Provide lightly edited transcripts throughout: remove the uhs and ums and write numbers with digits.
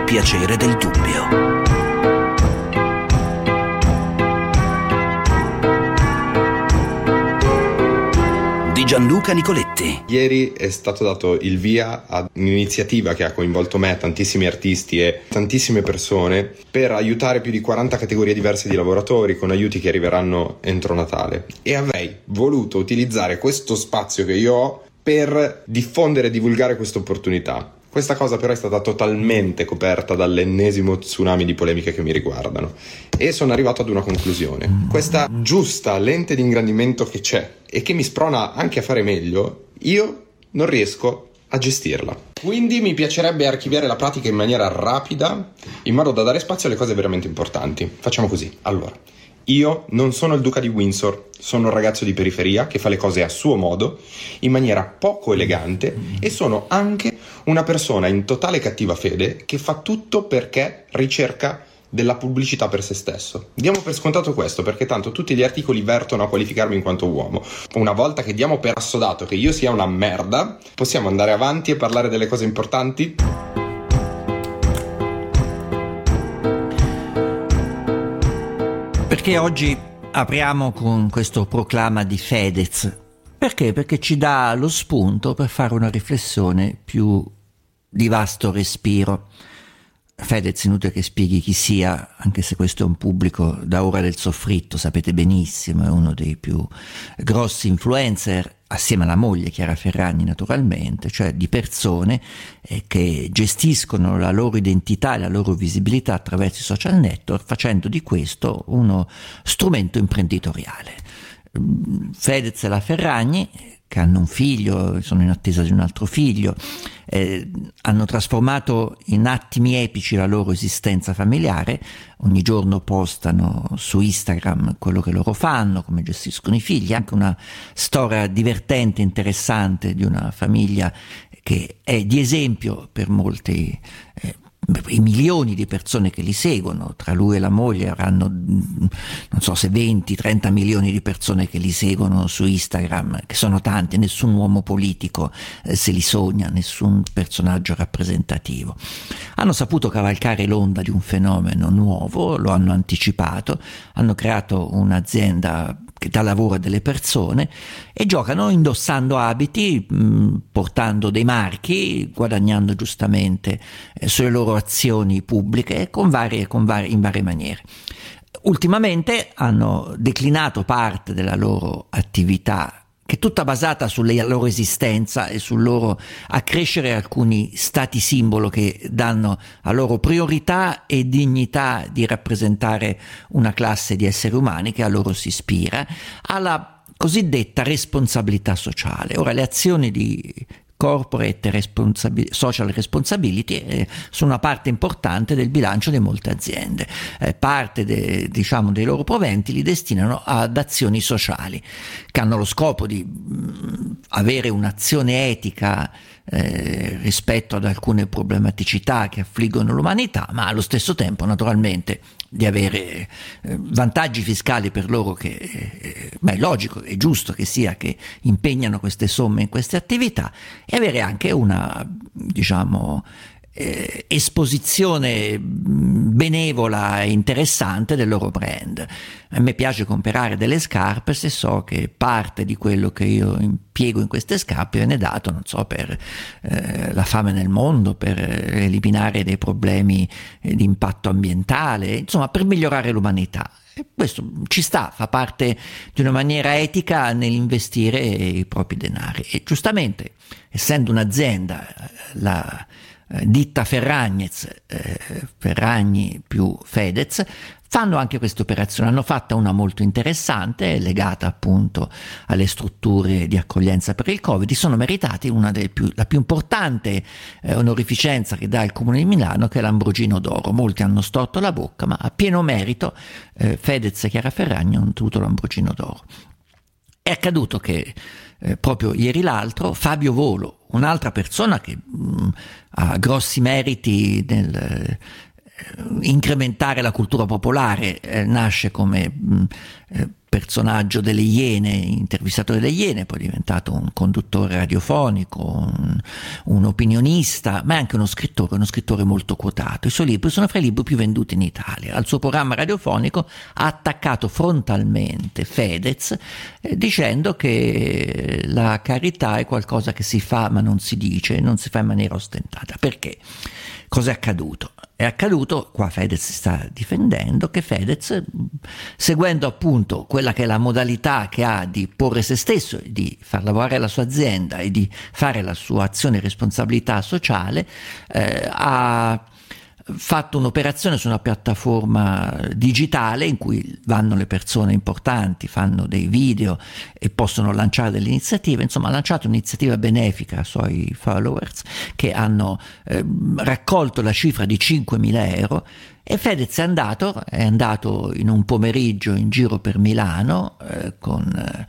piacere del dubbio. Di Gianluca Nicoletti. Ieri è stato dato il via ad un'iniziativa che ha coinvolto me, tantissimi artisti e tantissime persone per aiutare più di 40 categorie diverse di lavoratori con aiuti che arriveranno entro Natale, e avrei voluto utilizzare questo spazio che io ho per diffondere e divulgare questa opportunità. Questa cosa però è stata totalmente coperta dall'ennesimo tsunami di polemiche che mi riguardano, e sono arrivato ad una conclusione: questa giusta lente di ingrandimento che c'è e che mi sprona anche a fare meglio, io non riesco a gestirla. Quindi mi piacerebbe archiviare la pratica in maniera rapida, in modo da dare spazio alle cose veramente importanti. Facciamo così. Allora, io non sono il duca di Windsor, sono un ragazzo di periferia che fa le cose a suo modo, in maniera poco elegante, e sono anche una persona in totale cattiva fede che fa tutto perché ricerca della pubblicità per se stesso. Diamo per scontato questo, perché tanto tutti gli articoli vertono a qualificarmi in quanto uomo. Una volta che diamo per assodato che io sia una merda, possiamo andare avanti e parlare delle cose importanti? Perché oggi apriamo con questo proclama di Fedez? Perché? Perché ci dà lo spunto per fare una riflessione più di vasto respiro. Fedez, inutile che spieghi chi sia, anche se questo è un pubblico da ora del soffritto, sapete benissimo, è uno dei più grossi influencer, assieme alla moglie Chiara Ferragni naturalmente, cioè di persone che gestiscono la loro identità e la loro visibilità attraverso i social network, facendo di questo uno strumento imprenditoriale. Fedez e la Ferragni, che hanno un figlio, sono in attesa di un altro figlio, hanno trasformato in attimi epici la loro esistenza familiare. Ogni giorno postano su Instagram quello che loro fanno, come gestiscono i figli, anche una storia divertente, interessante di una famiglia che è di esempio per molti i milioni di persone che li seguono. Tra lui e la moglie avranno, non so se 20-30 milioni di persone che li seguono su Instagram, che sono tanti. Nessun uomo politico se li sogna, nessun personaggio rappresentativo. Hanno saputo cavalcare l'onda di un fenomeno nuovo, lo hanno anticipato, hanno creato un'azienda che dà lavoro a delle persone e giocano indossando abiti, portando dei marchi, guadagnando giustamente sulle loro azioni pubbliche in varie maniere. Ultimamente hanno declinato parte della loro attività, che è tutta basata sulla loro esistenza e sul loro accrescere alcuni stati simbolo che danno a loro priorità e dignità di rappresentare una classe di esseri umani che a loro si ispira, alla cosiddetta responsabilità sociale. Ora, le azioni di corporate social responsibility sono una parte importante del bilancio di molte aziende. Parte dei loro proventi li destinano ad azioni sociali che hanno lo scopo di avere un'azione etica rispetto ad alcune problematicità che affliggono l'umanità, ma allo stesso tempo naturalmente di avere vantaggi fiscali per loro, che è logico, è giusto che sia, che impegnano queste somme in queste attività, e avere anche una esposizione benevola e interessante del loro brand. A me piace comprare delle scarpe se so che parte di quello che io impiego in queste scarpe viene dato, non so, per la fame nel mondo, per eliminare dei problemi di impatto ambientale, insomma per migliorare l'umanità. E questo ci sta, fa parte di una maniera etica nell'investire i propri denari. E giustamente, essendo un'azienda, la ditta Ferragnez, Ferragni più Fedez, fanno anche questa operazione. Hanno fatta una molto interessante, legata appunto alle strutture di accoglienza per il Covid. Sono meritati la più importante onorificenza che dà il Comune di Milano, che è l'Ambrogino d'Oro. Molti hanno storto la bocca, ma a pieno merito Fedez e Chiara Ferragni hanno ottenuto l'Ambrogino d'Oro. È accaduto che proprio ieri l'altro Fabio Volo, un'altra persona che ha grossi meriti nel incrementare la cultura popolare, nasce come personaggio delle Iene, intervistatore delle Iene, poi è diventato un conduttore radiofonico, un opinionista, ma è anche uno scrittore molto quotato. I suoi libri sono fra i libri più venduti in Italia. Al suo programma radiofonico ha attaccato frontalmente Fedez, dicendo che la carità è qualcosa che si fa ma non si dice, non si fa in maniera ostentata. Perché? Cos'è accaduto? È accaduto, qua Fedez si sta difendendo, che Fedez, seguendo appunto quella che è la modalità che ha di porre se stesso, di far lavorare la sua azienda e di fare la sua azione di responsabilità sociale, ha fatto un'operazione su una piattaforma digitale in cui vanno le persone importanti, fanno dei video e possono lanciare delle iniziative. Insomma, ha lanciato un'iniziativa benefica ai suoi followers che hanno raccolto la cifra di 5.000 euro, e Fedez è andato in un pomeriggio in giro per Milano con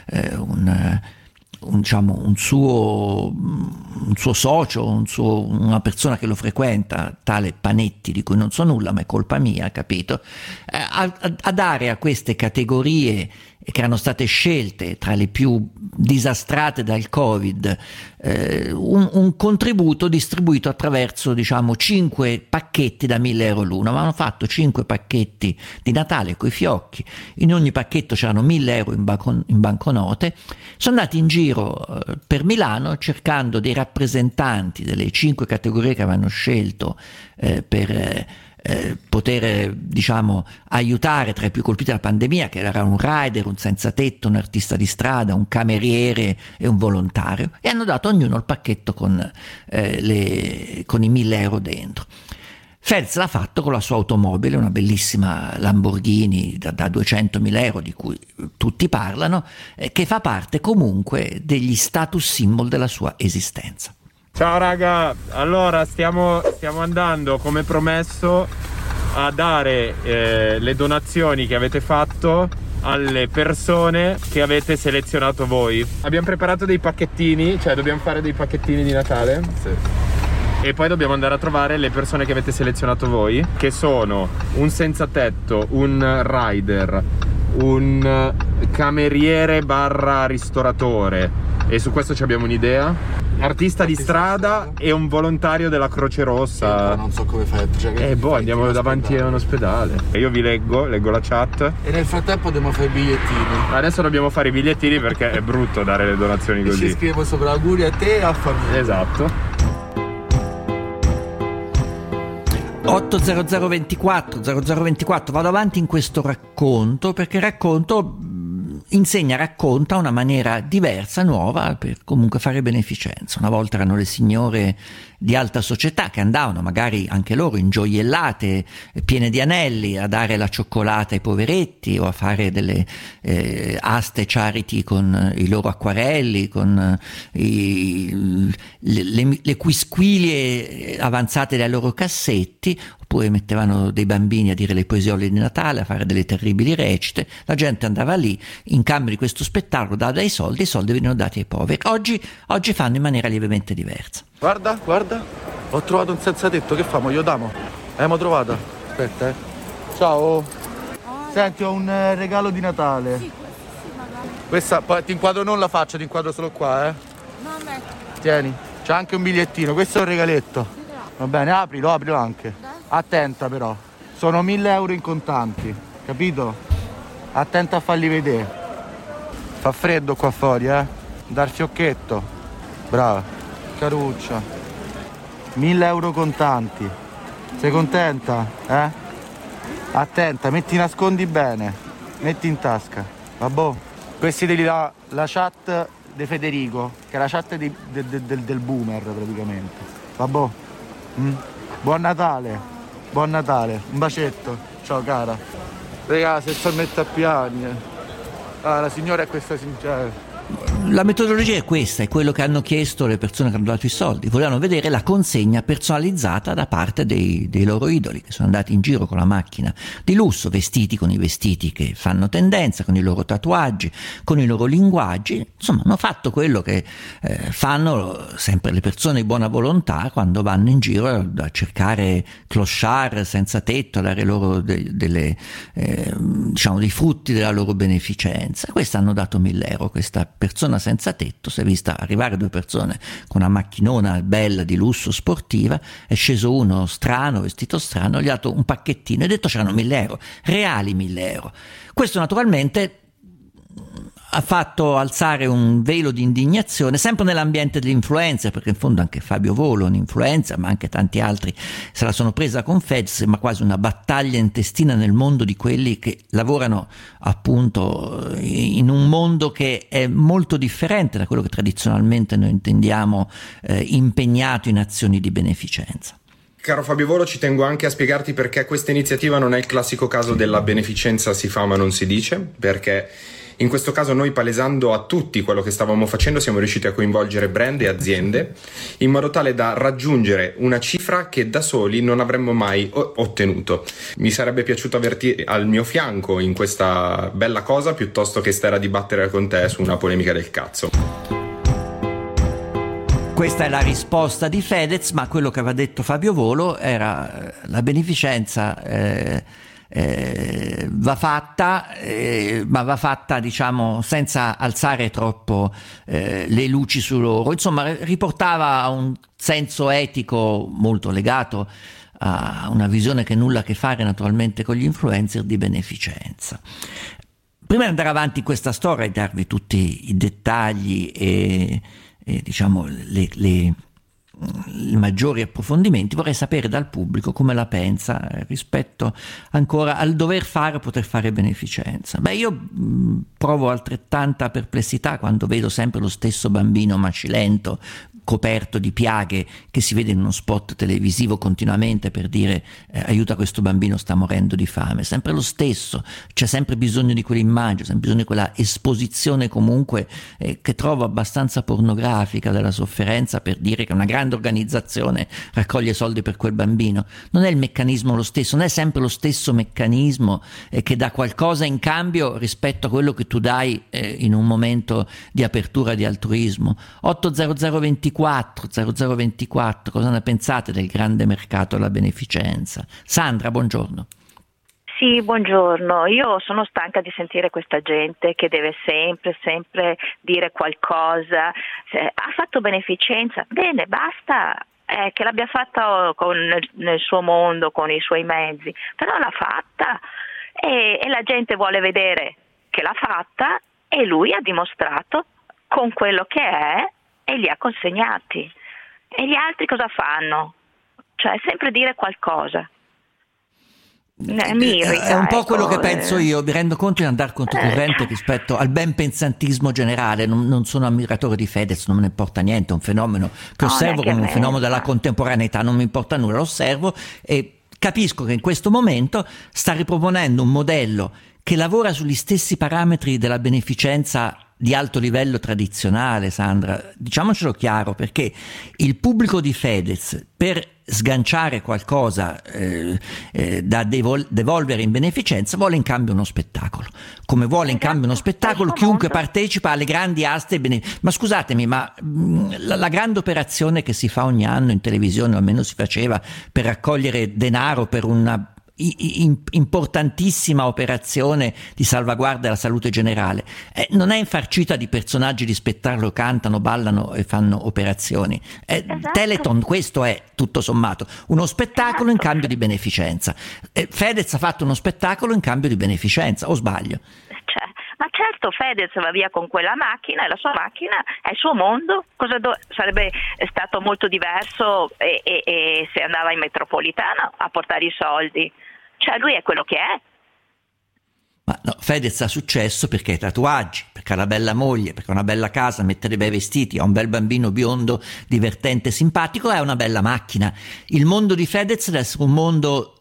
un suo socio, una persona che lo frequenta, tale Panetti, di cui non so nulla, ma è colpa mia, capito? A dare a queste categorie che erano state scelte tra le più disastrate dal Covid un contributo distribuito attraverso 5 pacchetti da 1.000 euro l'uno. Ma hanno fatto 5 pacchetti di Natale coi fiocchi, in ogni pacchetto c'erano 1.000 euro in banconote. Sono andati in giro per Milano cercando dei rappresentanti delle 5 categorie che avevano scelto per poter aiutare tra i più colpiti dalla pandemia, che era un rider, un senza tetto, un artista di strada, un cameriere e un volontario, e hanno dato ognuno il pacchetto con i 1.000 euro dentro. Fedez l'ha fatto con la sua automobile, una bellissima Lamborghini da 200.000 euro di cui tutti parlano, che fa parte comunque degli status symbol della sua esistenza. Ciao raga, allora stiamo andando come promesso a dare le donazioni che avete fatto alle persone che avete selezionato voi. Abbiamo preparato dei pacchettini, cioè dobbiamo fare dei pacchettini di Natale. Sì. E poi dobbiamo andare a trovare le persone che avete selezionato voi, che sono un senza tetto, un rider, un cameriere / ristoratore, e su questo ci abbiamo un'idea. Artista di strada e un volontario della Croce Rossa. Non so come fai. Andiamo davanti a un ospedale. Io vi leggo la chat. E nel frattempo dobbiamo fare i bigliettini. Adesso dobbiamo fare i bigliettini perché è brutto dare le donazioni così. E ci scriviamo sopra auguri a te e a famiglia. Esatto. 80024 vado avanti in questo racconto perché racconta una maniera diversa, nuova, per comunque fare beneficenza. Una volta erano le signore di alta società che andavano magari anche loro ingioiellate, piene di anelli, a dare la cioccolata ai poveretti o a fare delle aste charity con i loro acquarelli, con le quisquilie avanzate dai loro cassetti, oppure mettevano dei bambini a dire le poesiole di Natale, a fare delle terribili recite. La gente andava lì, in cambio di questo spettacolo dava dei soldi, i soldi venivano dati ai poveri. Oggi fanno in maniera lievemente diversa. Guarda, ho trovato un senza tetto, che famo? Io damo? Abbiamo trovato? Aspetta, Ciao. Senti, ho un regalo di Natale. Sì, magari. Questa, poi ti inquadro non la faccia, ti inquadro solo qua, No, me. Tieni, c'è anche un bigliettino, questo è un regaletto. Va bene, aprilo anche. Dai. Attenta però, sono 1.000 euro in contanti, capito? Attenta a farli vedere. Fa freddo qua fuori, Dal fiocchetto. Brava. Caruccia. 1.000 euro contanti. Sei contenta? Attenta, nascondi bene. Metti in tasca. Vabbè. Questi te li dà la chat di Federico, che è la chat del boomer praticamente. Vabbè. Buon Natale. Buon Natale. Un bacetto. Ciao cara. Raga, se sto a mettere a piangere. La signora è questa sincera. La metodologia è questa, è quello che hanno chiesto le persone che hanno dato i soldi. Volevano vedere la consegna personalizzata da parte dei loro idoli, che sono andati in giro con la macchina di lusso, vestiti con i vestiti che fanno tendenza, con i loro tatuaggi, con i loro linguaggi. Insomma, hanno fatto quello che fanno sempre le persone di buona volontà quando vanno in giro a cercare clochard senza tetto, a dare loro dei frutti della loro beneficenza. Questi hanno dato 1.000 euro. Questa persona senza tetto si è vista arrivare 2 persone con una macchinona bella di lusso sportiva, è sceso uno strano, vestito strano, gli ha dato un pacchettino e ha detto c'erano 1.000 euro, reali 1.000 euro. Questo naturalmente ha fatto alzare un velo di indignazione sempre nell'ambiente dell'influencer, perché in fondo anche Fabio Volo, un influencer, ma anche tanti altri se la sono presa con Fedez, ma quasi una battaglia intestina nel mondo di quelli che lavorano appunto in un mondo che è molto differente da quello che tradizionalmente noi intendiamo impegnato in azioni di beneficenza. Caro Fabio Volo, ci tengo anche a spiegarti perché questa iniziativa non è il classico caso della beneficenza si fa ma non si dice, perché in questo caso noi, palesando a tutti quello che stavamo facendo, siamo riusciti a coinvolgere brand e aziende in modo tale da raggiungere una cifra che da soli non avremmo mai ottenuto. Mi sarebbe piaciuto averti al mio fianco in questa bella cosa piuttosto che stare a dibattere con te su una polemica del cazzo. Questa è la risposta di Fedez, ma quello che aveva detto Fabio Volo era la beneficenza va fatta, ma va fatta diciamo senza alzare troppo le luci su loro. Insomma, riportava a un senso etico molto legato a una visione che nulla a che fare naturalmente con gli influencer di beneficenza. Prima di andare avanti in questa storia e darvi tutti i dettagli e diciamo i maggiori approfondimenti, vorrei sapere dal pubblico come la pensa rispetto ancora al dover fare o poter fare beneficenza. Io provo altrettanta perplessità quando vedo sempre lo stesso bambino macilento coperto di piaghe che si vede in uno spot televisivo continuamente per dire aiuta questo bambino, sta morendo di fame. Sempre lo stesso, c'è sempre bisogno di quell'immagine, sempre bisogno di quella esposizione comunque che trovo abbastanza pornografica della sofferenza per dire che una grande organizzazione raccoglie soldi per quel bambino. Non è il meccanismo lo stesso, non è sempre lo stesso meccanismo che dà qualcosa in cambio rispetto a quello che tu dai in un momento di apertura di altruismo. 80024 cosa ne pensate del grande mercato della beneficenza? Sandra, buongiorno. Sì, buongiorno. Io sono stanca di sentire questa gente che deve sempre dire qualcosa. Ha fatto beneficenza, bene, basta che l'abbia fatta nel suo mondo, con i suoi mezzi, però l'ha fatta e la gente vuole vedere che l'ha fatta e lui ha dimostrato con quello che è e li ha consegnati. E gli altri cosa fanno? Cioè sempre dire qualcosa. Mi irrita, è un po' quello che penso io, mi rendo conto di andare controcorrente rispetto al ben pensantismo generale. Non sono ammiratore di Fedez, non me ne importa niente, è un fenomeno che osservo come un fenomeno della contemporaneità, non mi importa nulla, lo osservo e capisco che in questo momento sta riproponendo un modello che lavora sugli stessi parametri della beneficenza di alto livello tradizionale. Sandra, diciamocelo chiaro, perché il pubblico di Fedez, per sganciare qualcosa da devolvere in beneficenza, vuole in cambio uno spettacolo, come vuole in cambio uno spettacolo chiunque partecipa alle grandi aste ma scusatemi, ma la grande operazione che si fa ogni anno in televisione, o almeno si faceva, per raccogliere denaro per una importantissima operazione di salvaguardia della salute generale, non è infarcita di personaggi di spettacolo, cantano, ballano e fanno operazioni. Esatto. Teleton, questo è tutto sommato uno spettacolo in cambio di beneficenza. Fedez ha fatto uno spettacolo in cambio di beneficenza, o sbaglio? Ma certo, Fedez va via con quella macchina, e la sua macchina è il suo mondo. Sarebbe stato molto diverso e se andava in metropolitana a portare i soldi. Cioè lui è quello che è. Ma no, Fedez ha successo perché ha tatuaggi, perché ha una bella moglie, perché ha una bella casa, mette dei bei vestiti, ha un bel bambino biondo, divertente, simpatico, e ha una bella macchina. Il mondo di Fedez deve essere un mondo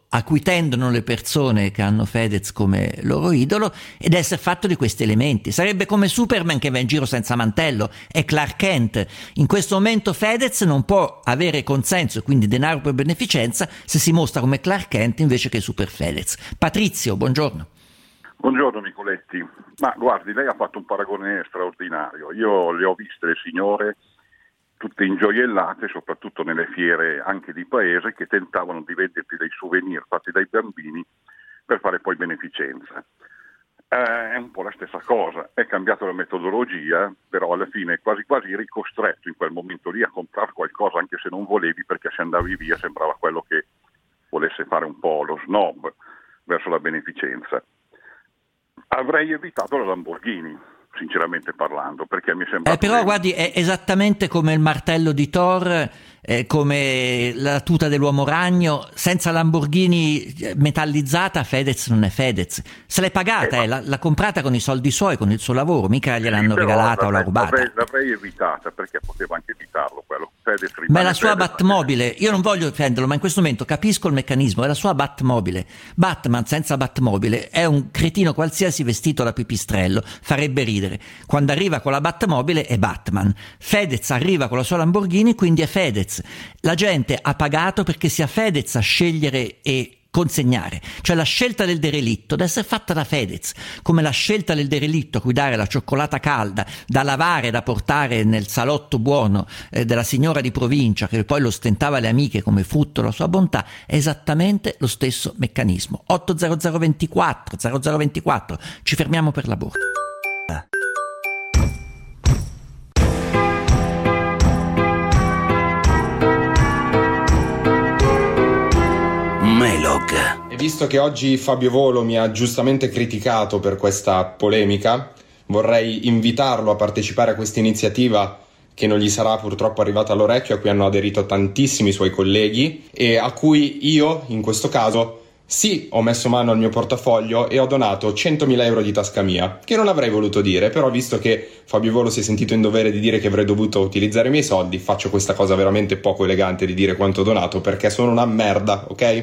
a cui tendono le persone che hanno Fedez come loro idolo ed essere fatto di questi elementi. Sarebbe come Superman che va in giro senza mantello, è Clark Kent. In questo momento Fedez non può avere consenso e quindi denaro per beneficenza se si mostra come Clark Kent invece che Super Fedez. Patrizio, buongiorno. Buongiorno Nicoletti, ma guardi, lei ha fatto un paragone straordinario. Io le ho viste le signore tutte ingioiellate, soprattutto nelle fiere anche di paese, che tentavano di venderti dei souvenir fatti dai bambini per fare poi beneficenza. È un po' la stessa cosa, è cambiata la metodologia, però alla fine è quasi quasi ricostretto in quel momento lì a comprare qualcosa anche se non volevi, perché se andavi via sembrava quello che volesse fare un po' lo snob verso la beneficenza. Avrei evitato la Lamborghini, sinceramente parlando, perché mi sembra... Però guardi, è esattamente come il martello di Thor, come la tuta dell'uomo ragno. Senza Lamborghini metallizzata Fedez non è Fedez. Se l'è pagata, l'ha comprata con i soldi suoi, con il suo lavoro, mica gliel'hanno regalata o l'ha rubata. L'avrei evitata, perché poteva anche evitarlo quello. Fedez ma è la sua Batmobile, io non voglio difenderlo, ma in questo momento capisco il meccanismo, è la sua Batmobile. Batman senza Batmobile è un cretino qualsiasi vestito da pipistrello, farebbe ridere. Quando arriva con la Batmobile è Batman. Fedez arriva con la sua Lamborghini, quindi è Fedez. La gente ha pagato perché sia Fedez a scegliere e consegnare, cioè la scelta del derelitto deve essere fatta da Fedez, come la scelta del derelitto a cui dare la cioccolata calda da lavare, da portare nel salotto buono della signora di provincia che poi lo ostentava alle amiche come frutto della sua bontà, è esattamente lo stesso meccanismo. 80024 ci fermiamo per la borsa. E visto che oggi Fabio Volo mi ha giustamente criticato per questa polemica, vorrei invitarlo a partecipare a questa iniziativa che non gli sarà purtroppo arrivata all'orecchio, a cui hanno aderito tantissimi suoi colleghi e a cui io, in questo caso, sì, ho messo mano al mio portafoglio e ho donato 100.000 euro di tasca mia, che non avrei voluto dire, però visto che Fabio Volo si è sentito in dovere di dire che avrei dovuto utilizzare i miei soldi, faccio questa cosa veramente poco elegante di dire quanto ho donato, perché sono una merda, ok?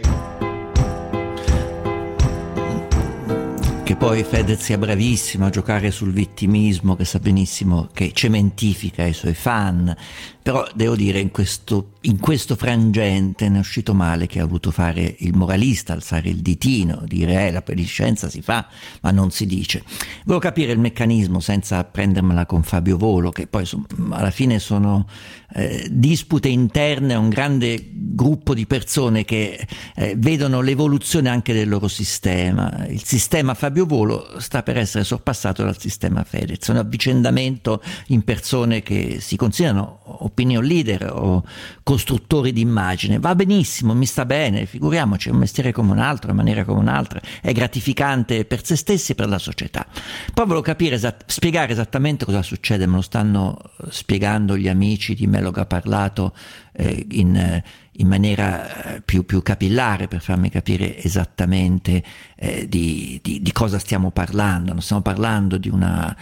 Che poi Fedez sia bravissimo a giocare sul vittimismo, che sa benissimo che cementifica i suoi fan, però devo dire in questo frangente ne è uscito male che ha voluto fare il moralista, alzare il ditino, dire la beneficenza si fa ma non si dice. Volevo capire il meccanismo senza prendermela con Fabio Volo, che poi alla fine sono dispute interne a un grande gruppo di persone che vedono l'evoluzione anche del loro sistema. Il sistema Fabio Volo sta per essere sorpassato dal sistema Fedez, un avvicendamento in persone che si considerano opinion leader o costruttori di immagine. Va benissimo, mi sta bene, figuriamoci, è un mestiere come un altro, è maniera come un'altra, è gratificante per se stessi e per la società. Poi volevo capire, spiegare esattamente cosa succede, me lo stanno spiegando gli amici di Melog ha parlato in maniera più capillare per farmi capire esattamente di cosa stiamo parlando. Non stiamo parlando di una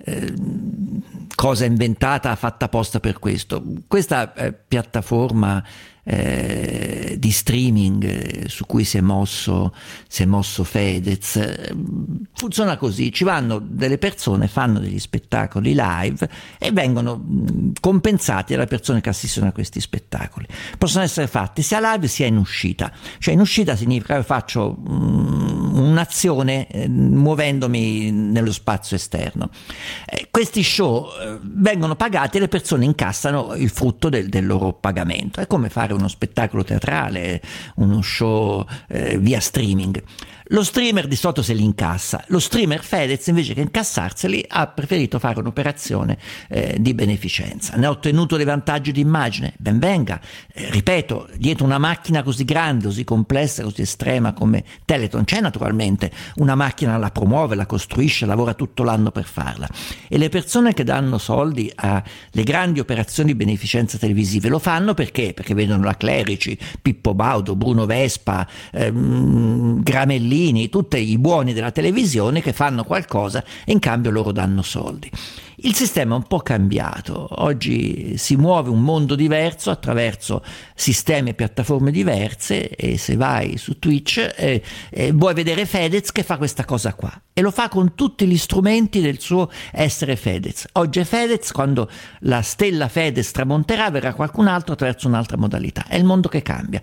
cosa inventata fatta apposta per questo. Questa piattaforma di streaming su cui si è mosso Fedez funziona così: ci vanno delle persone, fanno degli spettacoli live e vengono compensati dalle persone che assistono a questi spettacoli. Possono essere fatti sia live sia in uscita, cioè in uscita significa che faccio un'azione muovendomi nello spazio esterno. Questi show vengono pagati e le persone incassano il frutto del loro pagamento. È come fare uno spettacolo teatrale, uno show via streaming. Lo streamer di solito se li incassa, lo streamer Fedez invece che incassarseli ha preferito fare un'operazione di beneficenza. Ne ha ottenuto dei vantaggi di immagine, ben venga. Ripeto, dietro una macchina così grande, così complessa, così estrema come Teleton c'è naturalmente una macchina, la promuove, la costruisce, lavora tutto l'anno per farla. E le persone che danno soldi alle grandi operazioni di beneficenza televisive lo fanno perché vedono la Clerici, Pippo Baudo, Bruno Vespa, Gramellini, tutti i buoni della televisione che fanno qualcosa e in cambio loro danno soldi. Il sistema è un po' cambiato, oggi si muove un mondo diverso attraverso sistemi e piattaforme diverse, e se vai su Twitch vuoi vedere Fedez che fa questa cosa qua, e lo fa con tutti gli strumenti del suo essere Fedez. Oggi è Fedez, quando la stella Fedez tramonterà verrà qualcun altro attraverso un'altra modalità. È il mondo che cambia.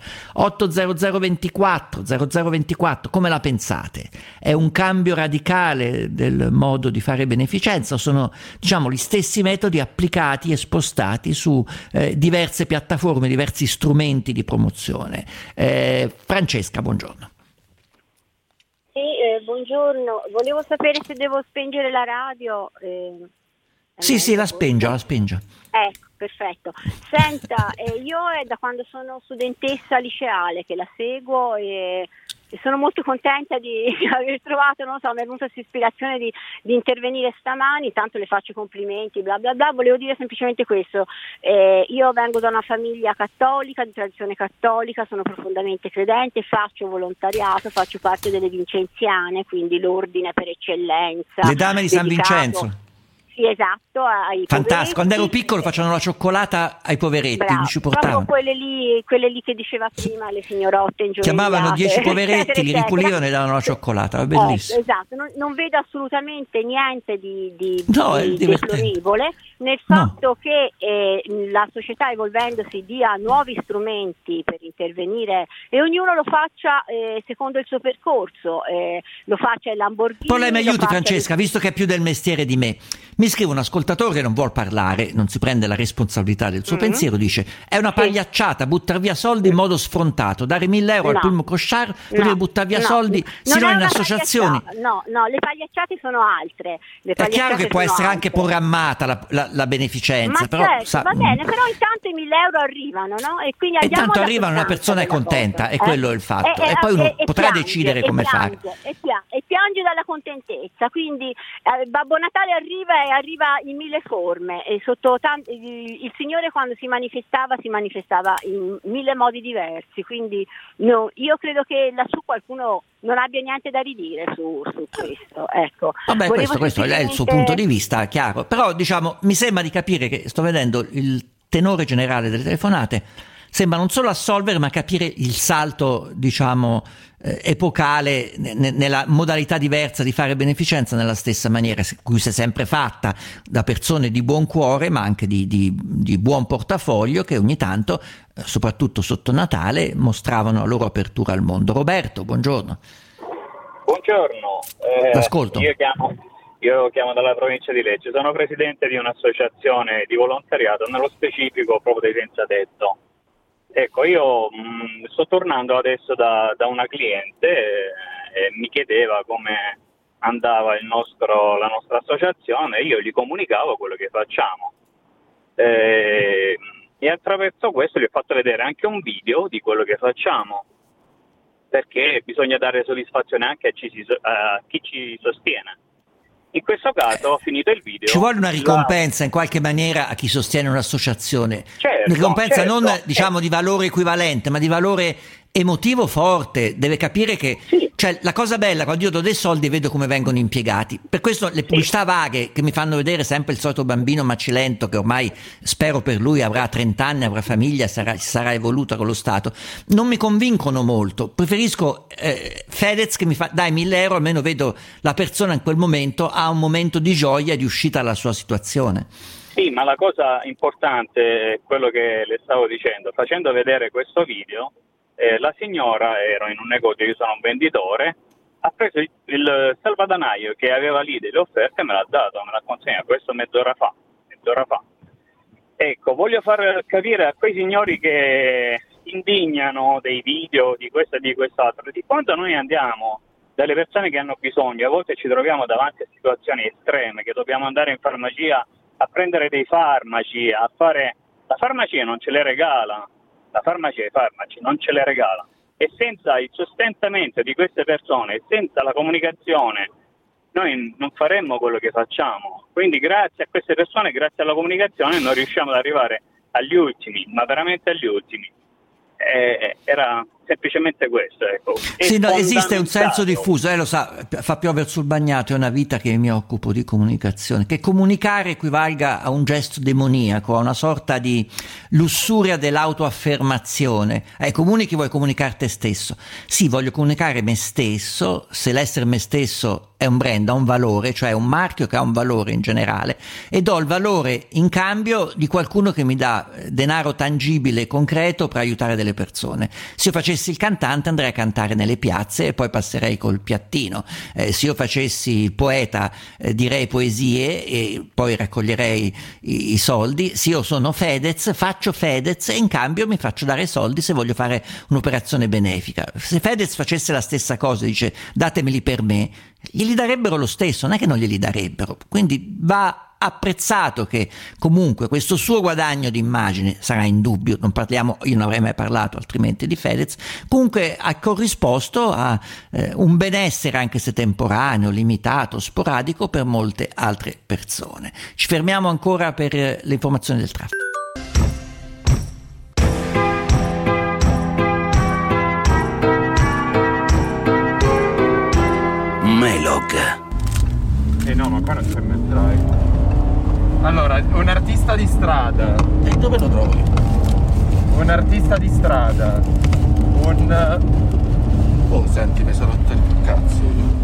80024 come la pensate? È un cambio radicale del modo di fare beneficenza, o sono, diciamo, gli stessi metodi applicati e spostati su diverse piattaforme, diversi strumenti di promozione? Francesca, buongiorno. Sì, buongiorno. Volevo sapere se devo spengere la radio. Sì, la spengo. Ecco, perfetto. Senta, io è da quando sono studentessa liceale che la seguo e sono molto contenta di aver trovato, non so, mi è venuta questa ispirazione di intervenire stamani, tanto le faccio complimenti, bla bla bla. Volevo dire semplicemente questo, io vengo da una famiglia cattolica, di tradizione cattolica, sono profondamente credente, faccio volontariato, faccio parte delle Vincenziane, quindi l'ordine per eccellenza. Le dame di San Vincenzo. Sì, esatto, ai fantastico, poveretti. Quando ero piccolo facevano la cioccolata ai poveretti. Bravo, ci portavano. proprio quelle lì che diceva prima, le signorotte in chiamavano 10 poveretti, li ripulivano e davano la cioccolata, bellissimo. Esatto, non vedo assolutamente niente di divertente. deplorevole nel fatto che la società evolvendosi dia nuovi strumenti per intervenire e ognuno lo faccia secondo il suo percorso, lo faccia il Lamborghini. Poi lei mi aiuti, Francesca, visto che è più del mestiere di me. Mi scrive un ascoltatore che non vuol parlare, non si prende la responsabilità del suo pensiero, dice: è una pagliacciata buttare via soldi in modo sfrontato, dare 1.000 euro al primo cosciar per buttare via soldi, sino in associazioni. No, le pagliacciate sono altre. È chiaro che può essere anche programmata la beneficenza, però certo, va bene, però intanto i 1.000 euro arrivano, no? E quindi andiamo intanto arrivano, una persona è contenta, e quello è il fatto, e poi uno potrà decidere come fare. E piange dalla contentezza, quindi Babbo Natale arriva in 1000 forme, e il Signore quando si manifestava in 1000 modi diversi, quindi io credo che lassù qualcuno non abbia niente da ridire su questo, ecco. Vabbè, questo è il suo punto di vista, chiaro, però diciamo mi sembra di capire che sto vedendo il tenore generale delle telefonate, sembra non solo assolvere ma capire il salto, diciamo, epocale nella modalità diversa di fare beneficenza, nella stessa maniera cui si è sempre fatta, da persone di buon cuore ma anche di buon portafoglio, che ogni tanto, soprattutto sotto Natale, mostravano la loro apertura al mondo. Roberto, buongiorno. Buongiorno, l'ascolto. Io chiamo dalla provincia di Lecce, sono presidente di un'associazione di volontariato, nello specifico proprio dei senza tetto. Ecco, io sto tornando adesso da una cliente e mi chiedeva come andava la nostra associazione, e io gli comunicavo quello che facciamo. E attraverso questo gli ho fatto vedere anche un video di quello che facciamo, perché bisogna dare soddisfazione anche a chi ci sostiene. In questo caso ho finito il video. Ci vuole una ricompensa in qualche maniera a chi sostiene un'associazione. Una ricompensa non diciamo di valore equivalente, ma di valore emotivo forte. Deve capire che cioè, la cosa bella, quando io do dei soldi vedo come vengono impiegati. Per questo le pubblicità vaghe che mi fanno vedere sempre il solito bambino macilento, che ormai spero per lui avrà 30 anni, avrà famiglia, si sarà evoluta con lo Stato, non mi convincono molto. Preferisco Fedez che mi fa dai 1.000 euro, almeno vedo la persona in quel momento ha un momento di gioia, di uscita dalla sua situazione. Sì, ma la cosa importante è quello che le stavo dicendo. Facendo vedere questo video, la signora, ero in un negozio, io sono un venditore, ha preso il salvadanaio che aveva lì delle offerte e me l'ha dato, me l'ha consegnato, questo mezz'ora fa. Ecco, voglio far capire a quei signori che indignano dei video di questo e di quest'altro, di quando noi andiamo dalle persone che hanno bisogno, a volte ci troviamo davanti a situazioni estreme, che dobbiamo andare in farmacia a prendere dei farmaci, la farmacia non ce le regala. La farmacia e i farmaci non ce le regala, e senza il sostentamento di queste persone, senza la comunicazione, noi non faremmo quello che facciamo. Quindi grazie a queste persone, grazie alla comunicazione, noi riusciamo ad arrivare agli ultimi, ma veramente agli ultimi. semplicemente questo, ecco. Sì, no, esiste un senso diffuso, lo sa, fa piovere sul bagnato, è una vita che mi occupo di comunicazione, che comunicare equivalga a un gesto demoniaco, a una sorta di lussuria dell'autoaffermazione. Comunichi, vuoi comunicare te stesso? Sì, voglio comunicare me stesso, se l'essere me stesso è un brand, ha un valore, cioè un marchio che ha un valore in generale, e do il valore in cambio di qualcuno che mi dà denaro tangibile e concreto per aiutare delle persone. Se io facessi il cantante andrei a cantare nelle piazze e poi passerei col piattino. Se io facessi il poeta direi poesie e poi raccoglierei i soldi. Se io sono Fedez, faccio Fedez e in cambio mi faccio dare soldi se voglio fare un'operazione benefica. Se Fedez facesse la stessa cosa, dice datemeli per me, glieli darebbero lo stesso, non è che non glieli darebbero. Quindi va apprezzato che comunque questo suo guadagno di immagine sarà indubbio, non parliamo, io non avrei mai parlato altrimenti di Fedez, comunque ha corrisposto a un benessere anche se temporaneo, limitato, sporadico per molte altre persone. Ci fermiamo ancora per le informazioni del traffico. Melog. No, ma qua non c'è metro. Allora, un artista di strada. E dove lo trovi? Un artista di strada. Oh, senti, mi sono rotto il cazzo.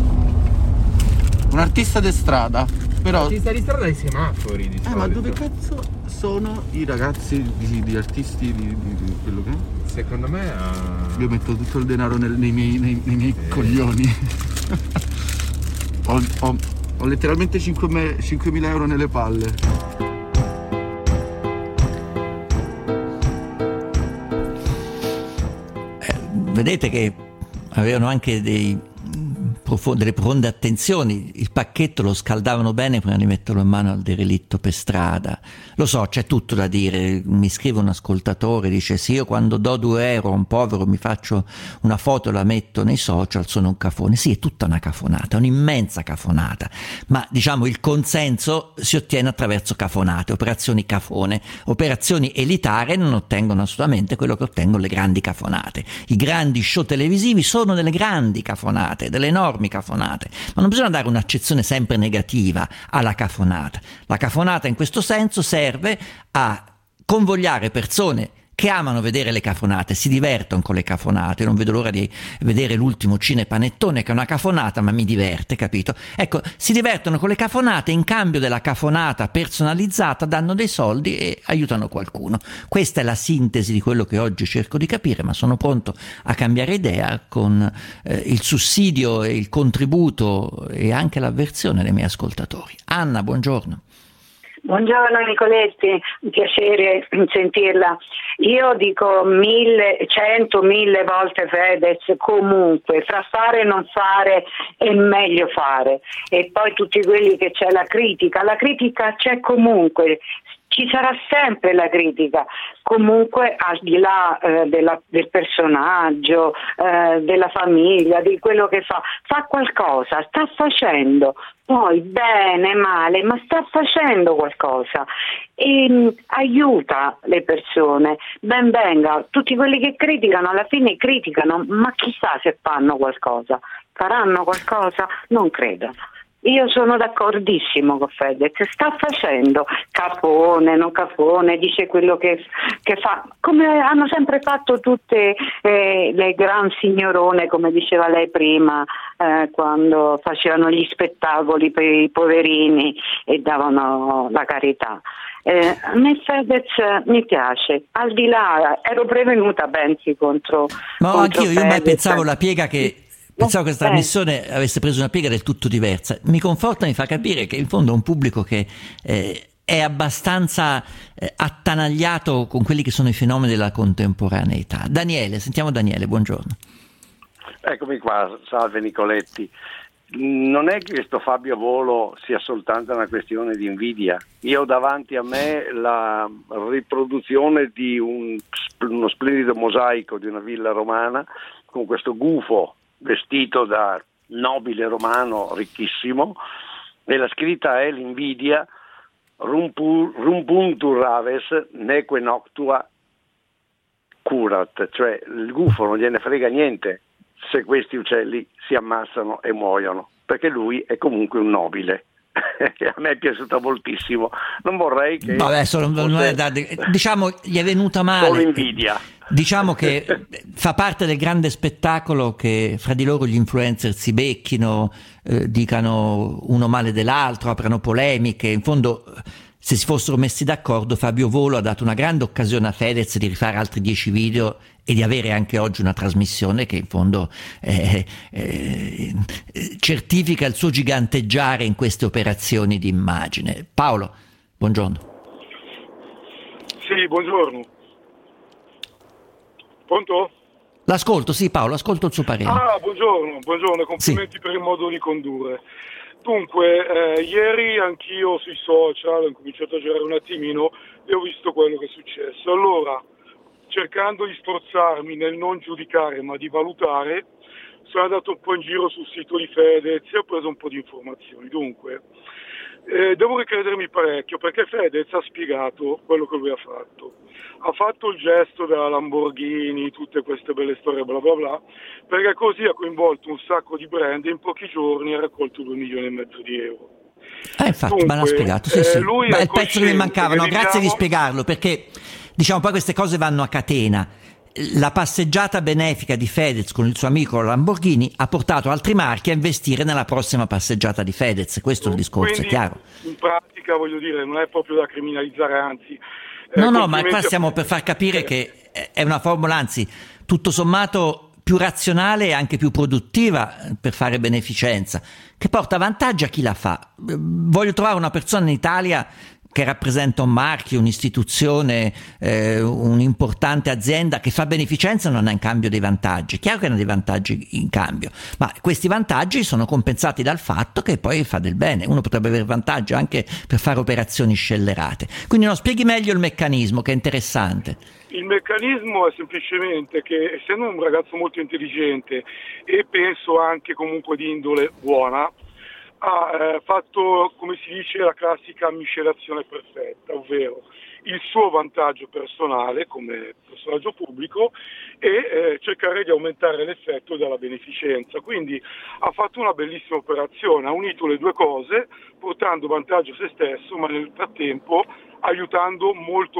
Un artista di strada, però. Un artista di strada dei semafori, di solito. Ma dove cazzo sono i ragazzi di artisti di quello che è? Secondo me Io metto tutto il denaro nei miei coglioni. Ho letteralmente 5.000 euro nelle palle. Vedete che avevano anche delle profonde attenzioni. Il pacchetto lo scaldavano bene prima di metterlo in mano al derelitto per strada. Lo so, c'è tutto da dire. Mi scrive un ascoltatore, dice: se io quando do 2 euro a un povero mi faccio una foto e la metto nei social, sono un cafone. Sì, è tutta una cafonata, un'immensa cafonata, ma diciamo il consenso si ottiene attraverso cafonate, operazioni cafone. Operazioni elitarie non ottengono assolutamente quello che ottengono le grandi cafonate. I grandi show televisivi sono delle grandi cafonate, delle enormi cafonate, ma non bisogna dare un'accezione sempre negativa alla cafonata. La cafonata in questo senso serve a convogliare persone che amano vedere le cafonate, si divertono con le cafonate. Non vedo l'ora di vedere l'ultimo Cinepanettone, che è una cafonata ma mi diverte, capito? Ecco, si divertono con le cafonate, in cambio della cafonata personalizzata danno dei soldi e aiutano qualcuno. Questa è la sintesi di quello che oggi cerco di capire, ma sono pronto a cambiare idea con il sussidio e il contributo e anche l'avversione dei miei ascoltatori. Anna, buongiorno. Buongiorno Nicoletti, un piacere sentirla. Io dico 1000 volte Fedez, comunque, fra fare e non fare è meglio fare. E poi tutti quelli che c'è la critica c'è comunque. Ci sarà sempre la critica, comunque al di là del personaggio, della famiglia, di quello che fa qualcosa, sta facendo, poi bene, male, ma sta facendo qualcosa e aiuta le persone. Ben venga, tutti quelli che criticano alla fine criticano, ma chissà se fanno qualcosa, faranno qualcosa? Non credo. Io sono d'accordissimo con Fedez, sta facendo cafone, non cafone, dice quello che fa, come hanno sempre fatto tutte le gran signorone, come diceva lei prima, quando facevano gli spettacoli per i poverini e davano la carità. A me Fedez mi piace, al di là, ero prevenuta pensi contro anch'io, Fedez. Io mai pensavo la piega che pensavo che questa trasmissione avesse preso una piega del tutto diversa. Mi conforta, mi fa capire che in fondo è un pubblico che è abbastanza attanagliato con quelli che sono i fenomeni della contemporaneità. Daniele, sentiamo Daniele, buongiorno. Eccomi qua, salve Nicoletti. Non è che questo Fabio Volo sia soltanto una questione di invidia. Io ho davanti a me la riproduzione di uno splendido mosaico di una villa romana con questo gufo vestito da nobile romano ricchissimo, e la scritta è l'invidia rumpuntur aves neque noctua curat, cioè il gufo non gliene frega niente se questi uccelli si ammassano e muoiono, perché lui è comunque un nobile. A me è piaciuta moltissimo, non vorrei che diciamo gli è venuta male solo invidia. Diciamo che fa parte del grande spettacolo che fra di loro gli influencer si becchino, dicano uno male dell'altro, aprano polemiche. In fondo, se si fossero messi d'accordo, Fabio Volo ha dato una grande occasione a Fedez di rifare altri 10 video e di avere anche oggi una trasmissione che in fondo certifica il suo giganteggiare in queste operazioni di immagine. Paolo, buongiorno. Sì, buongiorno. Pronto? L'ascolto, sì Paolo, ascolto il suo parere. Buongiorno, complimenti sì per il modo di condurre. Dunque, ieri anch'io sui social ho cominciato a girare un attimino e ho visto quello che è successo. Allora, cercando di sforzarmi nel non giudicare ma di valutare, sono andato un po' in giro sul sito di Fedez e ho preso un po' di informazioni. Dunque, devo ricredermi parecchio perché Fedez ha spiegato quello che lui ha fatto. Ha fatto il gesto della Lamborghini, tutte queste belle storie bla bla bla, perché così ha coinvolto un sacco di brand e in pochi giorni ha raccolto 2,5 milioni di euro. Infatti, Dunque, me l'ha spiegato, sì. Lui Beh, è il pezzo che mi mancava, no, grazie di spiegarlo, perché diciamo poi queste cose vanno a catena. La passeggiata benefica di Fedez con il suo amico Lamborghini ha portato altri marchi a investire nella prossima passeggiata di Fedez, questo è il discorso, quindi, è chiaro. In pratica, voglio dire, non è proprio da criminalizzare, anzi. No, ma qua stiamo per far capire che è una formula, anzi, tutto sommato più razionale e anche più produttiva per fare beneficenza, che porta vantaggio a chi la fa. Voglio trovare una persona in Italia che rappresenta un marchio, un'istituzione, un'importante azienda che fa beneficenza e non ha in cambio dei vantaggi. Chiaro che ha dei vantaggi in cambio, ma questi vantaggi sono compensati dal fatto che poi fa del bene. Uno potrebbe avere vantaggio anche per fare operazioni scellerate. Quindi spieghi meglio il meccanismo, che è interessante. Il meccanismo è semplicemente che, essendo un ragazzo molto intelligente e penso anche comunque di indole buona, ha fatto, come si dice, la classica miscelazione perfetta, ovvero il suo vantaggio personale come personaggio pubblico e cercare di aumentare l'effetto della beneficenza. Quindi ha fatto una bellissima operazione, ha unito le due cose portando vantaggio a se stesso, ma nel frattempo aiutando molto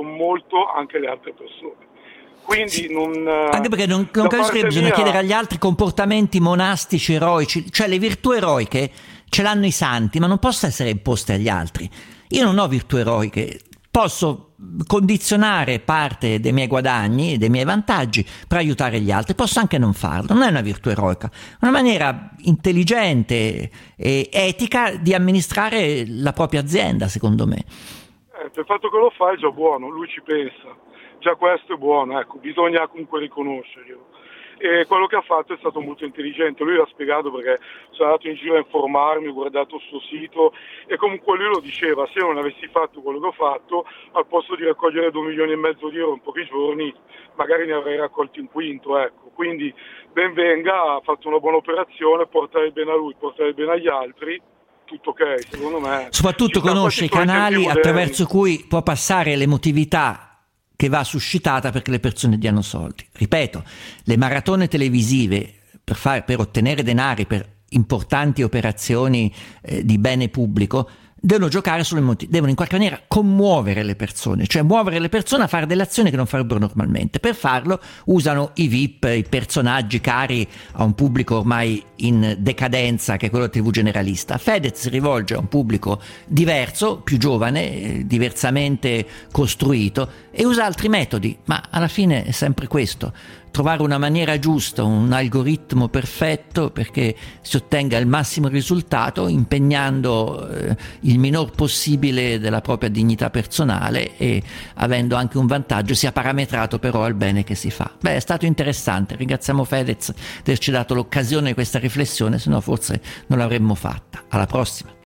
anche le altre persone. Quindi anche perché non capisco che bisogna chiedere agli altri comportamenti monastici eroici, cioè le virtù eroiche ce l'hanno i santi, ma non possono essere imposte agli altri. Io non ho virtù eroiche, posso condizionare parte dei miei guadagni, dei miei vantaggi per aiutare gli altri, posso anche non farlo, non è una virtù eroica, è una maniera intelligente e etica di amministrare la propria azienda, secondo me. Il fatto che lo fa è già buono, lui ci pensa. Già questo è buono, ecco, bisogna comunque riconoscerlo. E quello che ha fatto è stato molto intelligente, lui l'ha spiegato perché sono andato in giro a informarmi, ho guardato il suo sito e comunque lui lo diceva, se io non avessi fatto quello che ho fatto, al posto di raccogliere 2,5 milioni di euro in pochi giorni, magari ne avrei raccolti un quinto, ecco. Quindi ben venga, ha fatto una buona operazione, portare bene a lui, portare bene agli altri. Tutto ok, secondo me. Soprattutto conosce i canali attraverso cui può passare l'emotività che va suscitata perché le persone diano soldi. Ripeto, le maratone televisive per ottenere denari per importanti operazioni di bene pubblico devono giocare devono in qualche maniera commuovere le persone, cioè muovere le persone a fare delle azioni che non farebbero normalmente. Per farlo usano i VIP, i personaggi cari a un pubblico ormai in decadenza che è quello TV generalista. Fedez si rivolge a un pubblico diverso, più giovane, diversamente costruito e usa altri metodi, ma alla fine è sempre questo: trovare una maniera giusta, un algoritmo perfetto perché si ottenga il massimo risultato impegnando il minor possibile della propria dignità personale e avendo anche un vantaggio sia parametrato però al bene che si fa. È stato interessante, ringraziamo Fedez di averci dato l'occasione di questa riflessione, se no forse non l'avremmo fatta. Alla prossima.